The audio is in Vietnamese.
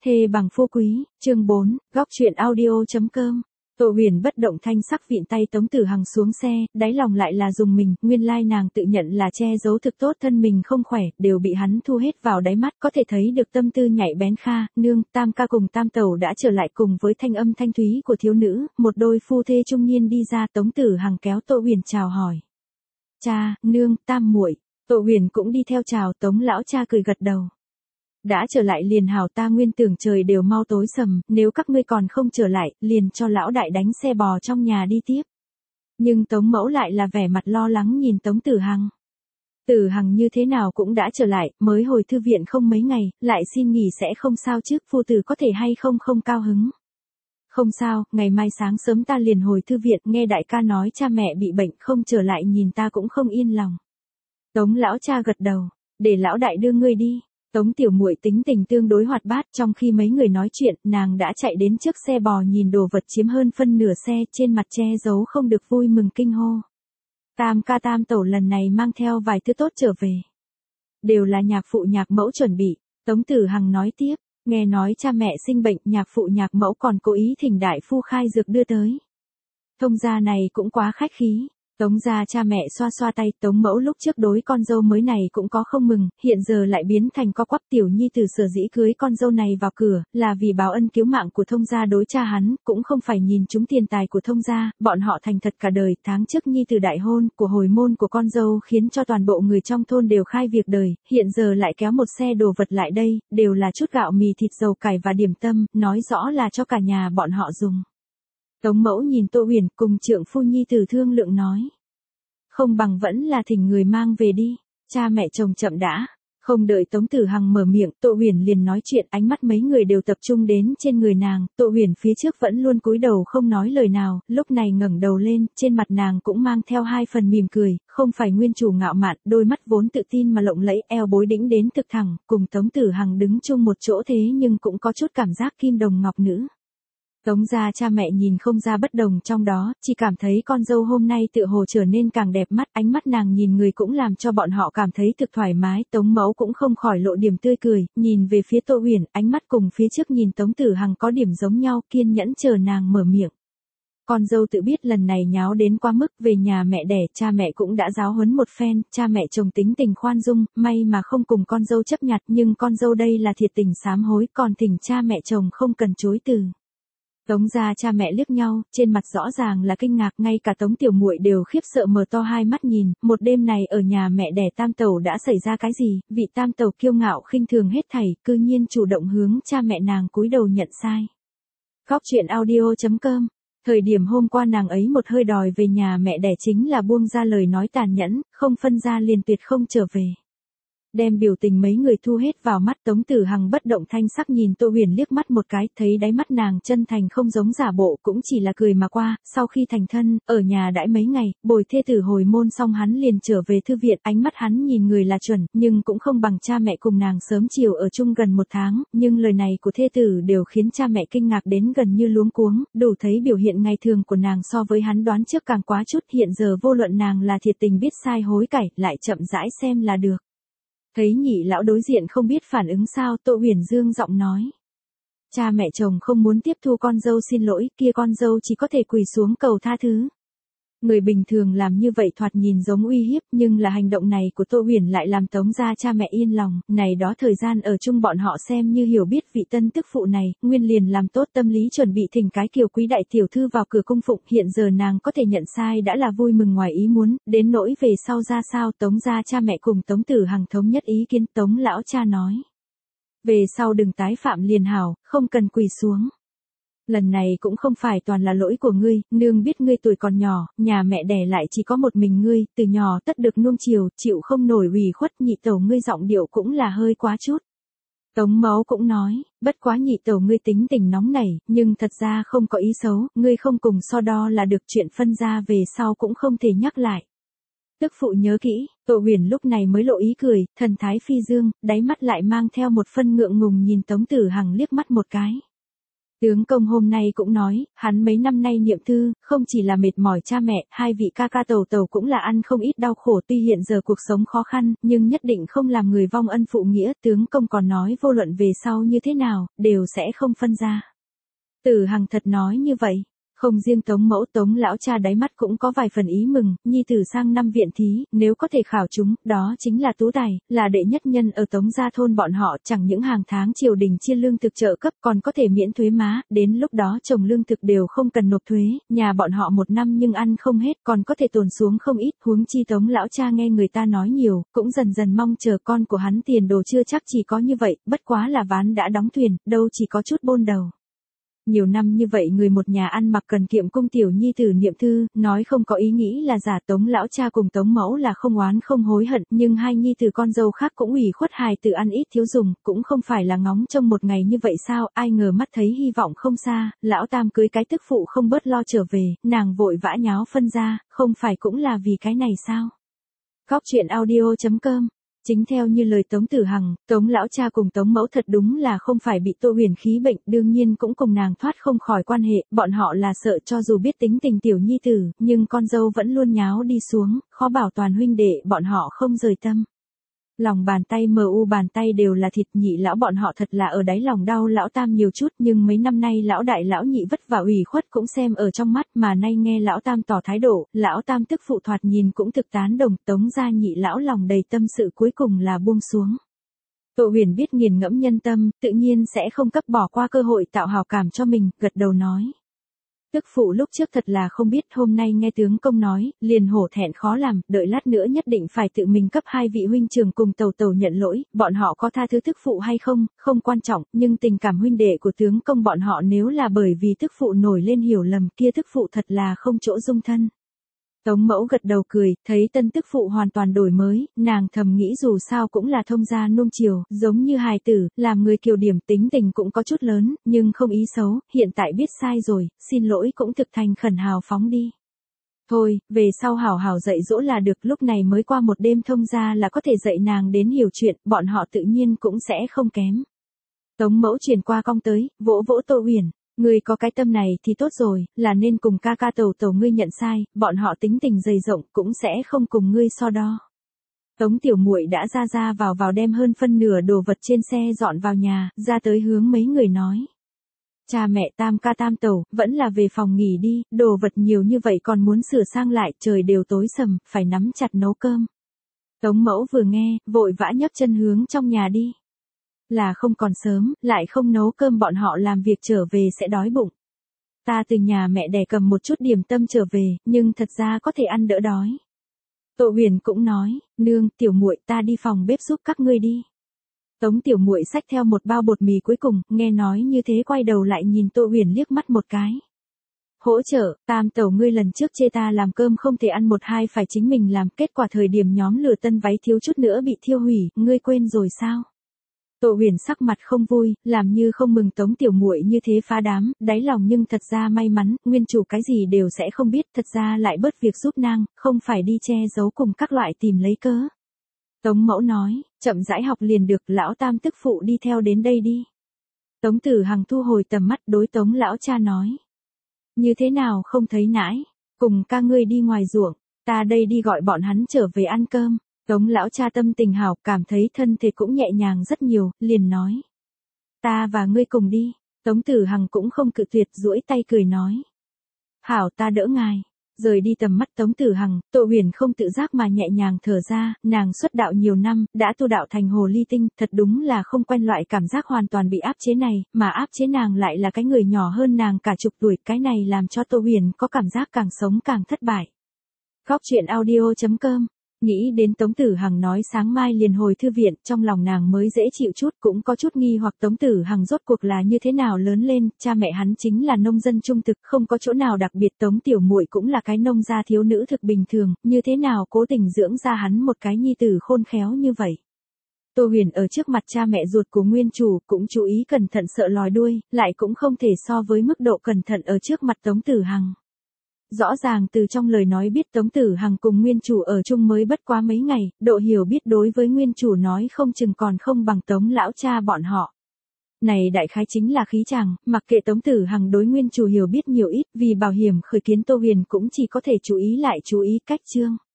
Thê bằng phú quý, chương 4, góc truyện audio.com. Tô Huyền bất động thanh sắc vịn tay Tống Tử Hằng xuống xe, đáy lòng lại là dùng mình, nguyên lai nàng tự nhận là che giấu thực tốt thân mình không khỏe, đều bị hắn thu hết vào đáy mắt, có thể thấy được tâm tư nhạy bén. Kha, nương, Tam ca cùng Tam tẩu đã trở lại, cùng với thanh âm thanh thúy của thiếu nữ, một đôi phu thê trung niên đi ra. Tống Tử Hằng kéo Tô Huyền chào hỏi. Cha, nương, Tam muội. Tô Huyền cũng đi theo chào. Tống lão cha cười gật đầu. Đã trở lại liền hảo, ta nguyên tưởng trời đều mau tối sầm, nếu các ngươi còn không trở lại, liền cho lão đại đánh xe bò trong nhà đi tiếp. Nhưng Tống mẫu lại là vẻ mặt lo lắng nhìn Tống Tử Hằng. Tử Hằng như thế nào cũng đã trở lại, mới hồi thư viện không mấy ngày, lại xin nghỉ sẽ không sao chứ, phu tử có thể hay không cao hứng. Không sao, ngày mai sáng sớm ta liền hồi thư viện, nghe đại ca nói cha mẹ bị bệnh không trở lại nhìn ta cũng không yên lòng. Tống lão cha gật đầu, để lão đại đưa ngươi đi. Tống tiểu muội tính tình tương đối hoạt bát, trong khi mấy người nói chuyện, nàng đã chạy đến trước xe bò nhìn đồ vật chiếm hơn phân nửa xe, trên mặt che giấu không được vui mừng kinh hô. Tam ca Tam tẩu lần này mang theo vài thứ tốt trở về. Đều là nhạc phụ nhạc mẫu chuẩn bị. Tống Tử Hằng nói tiếp, nghe nói cha mẹ sinh bệnh, nhạc phụ nhạc mẫu còn cố ý thỉnh đại phu khai dược đưa tới. Thông gia này cũng quá khách khí. Tống gia cha mẹ xoa xoa tay. Tống mẫu lúc trước đối con dâu mới này cũng có không mừng, hiện giờ lại biến thành co quắp. Tiểu nhi từ sở dĩ cưới con dâu này vào cửa, là vì báo ân cứu mạng của thông gia đối cha hắn, cũng không phải nhìn chúng tiền tài của thông gia, bọn họ thành thật cả đời. Tháng trước nhi từ đại hôn, của hồi môn của con dâu khiến cho toàn bộ người trong thôn đều khai việc đời, hiện giờ lại kéo một xe đồ vật lại đây, đều là chút gạo mì thịt dầu cải và điểm tâm, nói rõ là cho cả nhà bọn họ dùng. Tống mẫu nhìn Tô Huyền cùng trượng phu nhi từ thương lượng nói. Không bằng vẫn là thỉnh người mang về đi, cha mẹ chồng chậm đã. Không đợi Tống Tử Hằng mở miệng, Tô Huyền liền nói chuyện, ánh mắt mấy người đều tập trung đến trên người nàng. Tô Huyền phía trước vẫn luôn cúi đầu không nói lời nào, lúc này ngẩng đầu lên, trên mặt nàng cũng mang theo hai phần mỉm cười, không phải nguyên chủ ngạo mạn, đôi mắt vốn tự tin mà lộng lẫy, eo bối đĩnh đến thực thẳng, cùng Tống Tử Hằng đứng chung một chỗ thế nhưng cũng có chút cảm giác kim đồng ngọc nữ. Tống gia cha mẹ nhìn không ra bất đồng trong đó, chỉ cảm thấy con dâu hôm nay tựa hồ trở nên càng đẹp mắt, ánh mắt nàng nhìn người cũng làm cho bọn họ cảm thấy thực thoải mái. Tống mẫu cũng không khỏi lộ điểm tươi cười, nhìn về phía Tô Huyền, ánh mắt cùng phía trước nhìn Tống Tử Hằng có điểm giống nhau, kiên nhẫn chờ nàng mở miệng. Con dâu tự biết lần này nháo đến quá mức, về nhà mẹ đẻ, cha mẹ cũng đã giáo huấn một phen, cha mẹ chồng tính tình khoan dung, may mà không cùng con dâu chấp nhặt, nhưng con dâu đây là thiệt tình sám hối, còn thỉnh cha mẹ chồng không cần chối từ. Tống gia cha mẹ liếc nhau, trên mặt rõ ràng là kinh ngạc, ngay cả Tống tiểu muội đều khiếp sợ mở to hai mắt nhìn, một đêm này ở nhà mẹ đẻ Tam tẩu đã xảy ra cái gì, vị Tam tẩu kiêu ngạo khinh thường hết thảy, cư nhiên chủ động hướng cha mẹ nàng cúi đầu nhận sai. Góc truyện audio.com. Thời điểm hôm qua nàng ấy một hơi đòi về nhà mẹ đẻ chính là buông ra lời nói tàn nhẫn, không phân ra liền tuyệt không trở về. Đem biểu tình mấy người thu hết vào mắt. Tống Tử Hằng bất động thanh sắc nhìn Tô Huyền liếc mắt một cái, thấy đáy mắt nàng chân thành không giống giả bộ, cũng chỉ là cười mà qua. Sau khi thành thân, ở nhà đãi mấy ngày, bồi thê tử hồi môn xong hắn liền trở về thư viện, ánh mắt hắn nhìn người là chuẩn, nhưng cũng không bằng cha mẹ cùng nàng sớm chiều ở chung gần một tháng, nhưng lời này của thê tử đều khiến cha mẹ kinh ngạc đến gần như luống cuống, đủ thấy biểu hiện ngày thường của nàng so với hắn đoán trước càng quá chút. Hiện giờ vô luận nàng là thiệt tình biết sai hối cải, lại chậm rãi xem là được. Thấy nhị lão đối diện không biết phản ứng sao, Tô Huyền dương giọng nói. Cha mẹ chồng không muốn tiếp thu con dâu xin lỗi, kia con dâu chỉ có thể quỳ xuống cầu tha thứ. Người bình thường làm như vậy thoạt nhìn giống uy hiếp, nhưng là hành động này của Tô Huyền lại làm Tống gia cha mẹ yên lòng, này đó thời gian ở chung bọn họ xem như hiểu biết vị tân tức phụ này, nguyên liền làm tốt tâm lý chuẩn bị thỉnh cái kiều quý đại tiểu thư vào cửa cung phụng, hiện giờ nàng có thể nhận sai đã là vui mừng ngoài ý muốn, đến nỗi về sau ra sao. Tống gia cha mẹ cùng Tống Tử Hằng thống nhất ý kiến. Tống lão cha nói. Về sau đừng tái phạm liền hảo, không cần quỳ xuống. Lần này cũng không phải toàn là lỗi của ngươi, nương biết ngươi tuổi còn nhỏ, nhà mẹ đẻ lại chỉ có một mình ngươi, từ nhỏ tất được nuông chiều, chịu không nổi ủy khuất. Nhị tẩu ngươi giọng điệu cũng là hơi quá chút. Tống mẫu cũng nói, bất quá nhị tẩu ngươi tính tình nóng nảy, nhưng thật ra không có ý xấu, ngươi không cùng so đo là được, chuyện phân ra về sau cũng không thể nhắc lại. Tức phụ nhớ kỹ. Tô Huyền lúc này mới lộ ý cười, thần thái phi dương, đáy mắt lại mang theo một phân ngượng ngùng nhìn Tống Tử Hằng liếc mắt một cái. Tướng công hôm nay cũng nói, hắn mấy năm nay niệm thư, không chỉ là mệt mỏi cha mẹ, hai vị ca ca tàu tàu cũng là ăn không ít đau khổ, tuy hiện giờ cuộc sống khó khăn, nhưng nhất định không làm người vong ân phụ nghĩa. Tướng công còn nói vô luận về sau như thế nào, đều sẽ không phân ra. Tử Hằng thật nói như vậy. Không riêng Tống mẫu, Tống lão cha đáy mắt cũng có vài phần ý mừng, nhi tử sang năm viện thí, nếu có thể khảo chúng, đó chính là tú tài, là đệ nhất nhân ở Tống gia thôn bọn họ, chẳng những hàng tháng triều đình chia lương thực trợ cấp còn có thể miễn thuế má, đến lúc đó trồng lương thực đều không cần nộp thuế, nhà bọn họ một năm nhưng ăn không hết, còn có thể tồn xuống không ít, huống chi Tống lão cha nghe người ta nói nhiều, cũng dần dần mong chờ con của hắn tiền đồ chưa chắc chỉ có như vậy, bất quá là ván đã đóng thuyền, đâu chỉ có chút bôn đầu. Nhiều năm như vậy người một nhà ăn mặc cần kiệm cung tiểu nhi tử niệm thư, nói không có ý nghĩ là giả. Tống lão cha cùng Tống mẫu là không oán không hối hận, nhưng hai nhi tử con dâu khác cũng ủy khuất hài tử ăn ít thiếu dùng, cũng không phải là ngóng trông một ngày như vậy sao, ai ngờ mắt thấy hy vọng không xa, lão tam cưới cái tức phụ không bớt lo trở về, nàng vội vã nháo phân ra, không phải cũng là vì cái này sao? Góc truyện audio.com. Chính theo như lời Tống Tử Hằng, Tống lão cha cùng Tống mẫu thật đúng là không phải bị Tô Huyền khí bệnh, đương nhiên cũng cùng nàng thoát không khỏi quan hệ, bọn họ là sợ cho dù biết tính tình tiểu nhi tử, nhưng con dâu vẫn luôn nháo đi xuống, khó bảo toàn huynh đệ bọn họ không rời tâm. Lòng bàn tay bàn tay đều là thịt, nhị lão bọn họ thật là ở đáy lòng đau lão tam nhiều chút, nhưng mấy năm nay lão đại lão nhị vất vả ủy khuất cũng xem ở trong mắt, mà nay nghe lão tam tỏ thái độ, lão tam tức phụ thoạt nhìn cũng thực tán đồng. Tống gia nhị lão lòng đầy tâm sự cuối cùng là buông xuống. Tô Huyền biết nghiền ngẫm nhân tâm, tự nhiên sẽ không cấp bỏ qua cơ hội tạo hào cảm cho mình, gật đầu nói. Tức phụ lúc trước thật là không biết, hôm nay nghe tướng công nói, liền hổ thẹn khó làm, đợi lát nữa nhất định phải tự mình cấp hai vị huynh trưởng cùng tàu tàu nhận lỗi, bọn họ có tha thứ tức phụ hay không, không quan trọng, nhưng tình cảm huynh đệ của tướng công bọn họ nếu là bởi vì tức phụ nổi lên hiểu lầm kia tức phụ thật là không chỗ dung thân. Tống mẫu gật đầu cười, thấy tân tức phụ hoàn toàn đổi mới, nàng thầm nghĩ dù sao cũng là thông gia nuông chiều, giống như hài tử, làm người kiều điểm, tính tình cũng có chút lớn, nhưng không ý xấu, hiện tại biết sai rồi, xin lỗi cũng thực thành khẩn hào phóng đi. Thôi, về sau hảo hảo dạy dỗ là được, lúc này mới qua một đêm thông gia là có thể dạy nàng đến hiểu chuyện, bọn họ tự nhiên cũng sẽ không kém. Tống mẫu truyền qua cong tới, vỗ vỗ Tô Huyền. Ngươi có cái tâm này thì tốt rồi, là nên cùng ca ca tàu tàu ngươi nhận sai, bọn họ tính tình dày rộng cũng sẽ không cùng ngươi so đo. Tống tiểu muội đã ra vào đem hơn phân nửa đồ vật trên xe dọn vào nhà, ra tới hướng mấy người nói. Cha mẹ tam ca tam tàu, vẫn là về phòng nghỉ đi, đồ vật nhiều như vậy còn muốn sửa sang lại, trời đều tối sầm, phải nắm chặt nấu cơm. Tống mẫu vừa nghe, vội vã nhấc chân hướng trong nhà đi. Là không còn sớm, lại không nấu cơm bọn họ làm việc trở về sẽ đói bụng. Ta từ nhà mẹ đẻ cầm một chút điểm tâm trở về, nhưng thật ra có thể ăn đỡ đói. Tô Huyền cũng nói, nương, tiểu muội ta đi phòng bếp giúp các ngươi đi. Tống tiểu muội xách theo một bao bột mì cuối cùng, nghe nói như thế quay đầu lại nhìn Tô Huyền liếc mắt một cái. Hỗ trợ, tam tẩu ngươi lần trước chê ta làm cơm không thể ăn một hai phải chính mình làm, kết quả thời điểm nhóm lửa tân váy thiếu chút nữa bị thiêu hủy, ngươi quên rồi sao? Tô Huyền sắc mặt không vui, làm như không mừng Tống tiểu muội như thế phá đám, đáy lòng nhưng thật ra may mắn, nguyên chủ cái gì đều sẽ không biết, thật ra lại bớt việc giúp nàng, không phải đi che giấu cùng các loại tìm lấy cớ. Tống mẫu nói, chậm rãi học liền được, lão tam tức phụ đi theo đến đây đi. Tống Tử Hằng thu hồi tầm mắt đối Tống lão cha nói. Như thế nào không thấy nãi, cùng ca ngươi đi ngoài ruộng, ta đây đi gọi bọn hắn trở về ăn cơm. Tống lão cha tâm tình hảo, cảm thấy thân thể cũng nhẹ nhàng rất nhiều, liền nói. Ta và ngươi cùng đi. Tống Tử Hằng cũng không cự tuyệt, duỗi tay cười nói. Hảo, ta đỡ ngài. Rời đi tầm mắt Tống Tử Hằng, Tô Huyền không tự giác mà nhẹ nhàng thở ra, nàng xuất đạo nhiều năm, đã tu đạo thành hồ ly tinh, thật đúng là không quen loại cảm giác hoàn toàn bị áp chế này, mà áp chế nàng lại là cái người nhỏ hơn nàng cả chục tuổi, cái này làm cho Tô Huyền có cảm giác càng sống càng thất bại. Góc truyện audio.com. Nghĩ đến Tống Tử Hằng nói sáng mai liền hồi thư viện, trong lòng nàng mới dễ chịu chút, cũng có chút nghi hoặc Tống Tử Hằng rốt cuộc là như thế nào lớn lên, cha mẹ hắn chính là nông dân trung thực, không có chỗ nào đặc biệt, Tống tiểu muội cũng là cái nông gia thiếu nữ thực bình thường, như thế nào cố tình dưỡng ra hắn một cái nhi tử khôn khéo như vậy. Tô Huyền ở trước mặt cha mẹ ruột của nguyên chủ, cũng chú ý cẩn thận sợ lòi đuôi, lại cũng không thể so với mức độ cẩn thận ở trước mặt Tống Tử Hằng. Rõ ràng từ trong lời nói biết Tống Tử Hằng cùng nguyên chủ ở chung mới bất quá mấy ngày, độ hiểu biết đối với nguyên chủ nói không chừng còn không bằng Tống lão cha bọn họ. này đại khái chính là khí chàng, mặc kệ Tống Tử Hằng đối nguyên chủ hiểu biết nhiều ít, vì bảo hiểm khởi kiến Tô Huyền cũng chỉ có thể chú ý lại chú ý cách chương.